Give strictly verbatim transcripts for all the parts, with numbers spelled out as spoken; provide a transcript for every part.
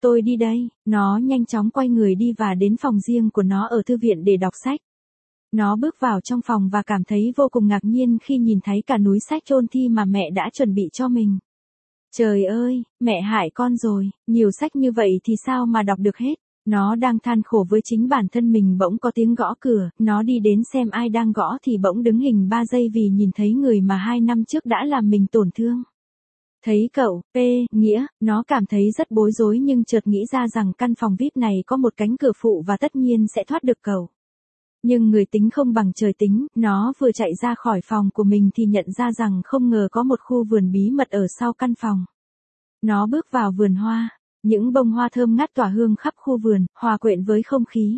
tôi đi đây. Nó nhanh chóng quay người đi và đến phòng riêng của nó ở thư viện để đọc sách. Nó bước vào trong phòng và cảm thấy vô cùng ngạc nhiên khi nhìn thấy cả núi sách ôn thi mà mẹ đã chuẩn bị cho mình. Trời ơi, mẹ hại con rồi, nhiều sách như vậy thì sao mà đọc được hết. Nó đang than khổ với chính bản thân mình bỗng có tiếng gõ cửa, nó đi đến xem ai đang gõ thì bỗng đứng hình ba giây vì nhìn thấy người mà hai năm trước đã làm mình tổn thương. Thấy cậu, P, Nghĩa, nó cảm thấy rất bối rối nhưng chợt nghĩ ra rằng căn phòng vi ai pi này có một cánh cửa phụ và tất nhiên sẽ thoát được cậu. Nhưng người tính không bằng trời tính, nó vừa chạy ra khỏi phòng của mình thì nhận ra rằng không ngờ có một khu vườn bí mật ở sau căn phòng. Nó bước vào vườn hoa, những bông hoa thơm ngát tỏa hương khắp khu vườn, hòa quyện với không khí.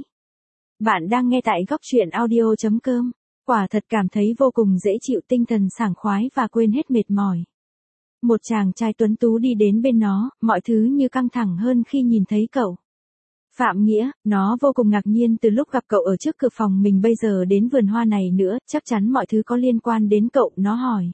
Bạn đang nghe tại góc truyện audio chấm com, quả thật cảm thấy vô cùng dễ chịu, tinh thần sảng khoái và quên hết mệt mỏi. Một chàng trai tuấn tú đi đến bên nó, mọi thứ như căng thẳng hơn khi nhìn thấy cậu. Phạm Nghĩa, nó vô cùng ngạc nhiên từ lúc gặp cậu ở trước cửa phòng mình bây giờ đến vườn hoa này nữa, chắc chắn mọi thứ có liên quan đến cậu, nó hỏi.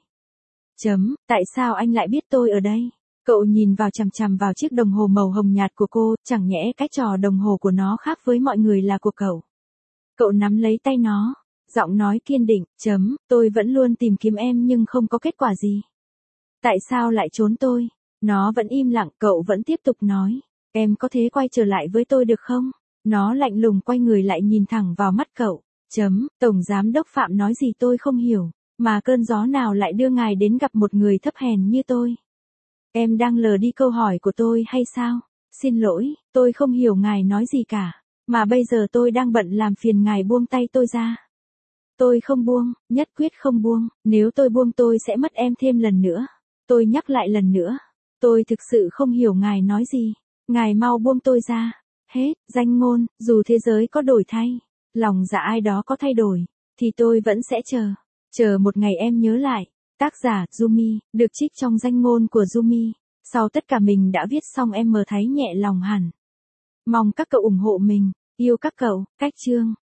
Chấm, tại sao anh lại biết tôi ở đây? Cậu nhìn vào chằm chằm vào chiếc đồng hồ màu hồng nhạt của cô, chẳng nhẽ cái trò đồng hồ của nó khác với mọi người là của cậu. Cậu nắm lấy tay nó, giọng nói kiên định, chấm, tôi vẫn luôn tìm kiếm em nhưng không có kết quả gì. Tại sao lại trốn tôi? Nó vẫn im lặng, cậu vẫn tiếp tục nói. Em có thể quay trở lại với tôi được không? Nó lạnh lùng quay người lại nhìn thẳng vào mắt cậu. Chấm, Tổng Giám đốc Phạm nói gì tôi không hiểu, mà cơn gió nào lại đưa ngài đến gặp một người thấp hèn như tôi? Em đang lờ đi câu hỏi của tôi hay sao? Xin lỗi, tôi không hiểu ngài nói gì cả, mà bây giờ tôi đang bận làm phiền ngài buông tay tôi ra. Tôi không buông, nhất quyết không buông, nếu tôi buông tôi sẽ mất em thêm lần nữa. Tôi nhắc lại lần nữa, tôi thực sự không hiểu ngài nói gì. Ngài mau buông tôi ra. Hết, danh ngôn, dù thế giới có đổi thay, lòng dạ ai đó có thay đổi, thì tôi vẫn sẽ chờ. Chờ một ngày em nhớ lại. Tác giả, Yumi, được trích trong danh ngôn của Yumi. Sau tất cả mình đã viết xong em mờ thấy nhẹ lòng hẳn. Mong các cậu ủng hộ mình. Yêu các cậu, cách chương.